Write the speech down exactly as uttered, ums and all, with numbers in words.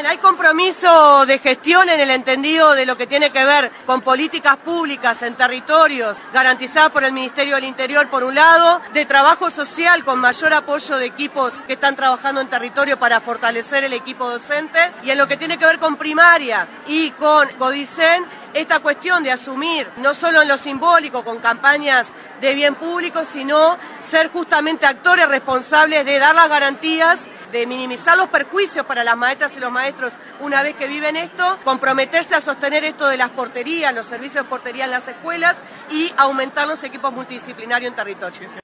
Bien, hay compromiso de gestión en el entendido de lo que tiene que ver con políticas públicas en territorios garantizadas por el Ministerio del Interior por un lado, de trabajo social con mayor apoyo de equipos que están trabajando en territorio para fortalecer el equipo docente, y en lo que tiene que ver con primaria y con CODICEN, esta cuestión de asumir no solo en lo simbólico con campañas de bien público, sino ser justamente actores responsables de dar las garantías, de minimizar los perjuicios para las maestras y los maestros una vez que viven esto, comprometerse a sostener esto de las porterías, los servicios de portería en las escuelas y aumentar los equipos multidisciplinarios en territorio.